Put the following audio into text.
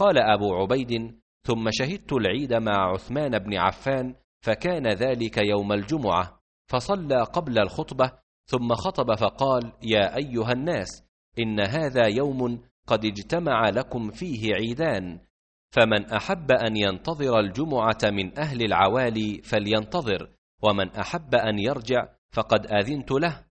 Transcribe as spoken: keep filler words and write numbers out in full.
قال أبو عبيد: ثم شهدت العيد مع عثمان بن عفان، فكان ذلك يوم الجمعة، فصلى قبل الخطبة ثم خطب فقال: يا أيها الناس، إن هذا يوم قد اجتمع لكم فيه عيدان، فمن أحب أن ينتظر الجمعة من أهل العوالي فلينتظر، ومن أحب أن يرجع فقد أذنت له،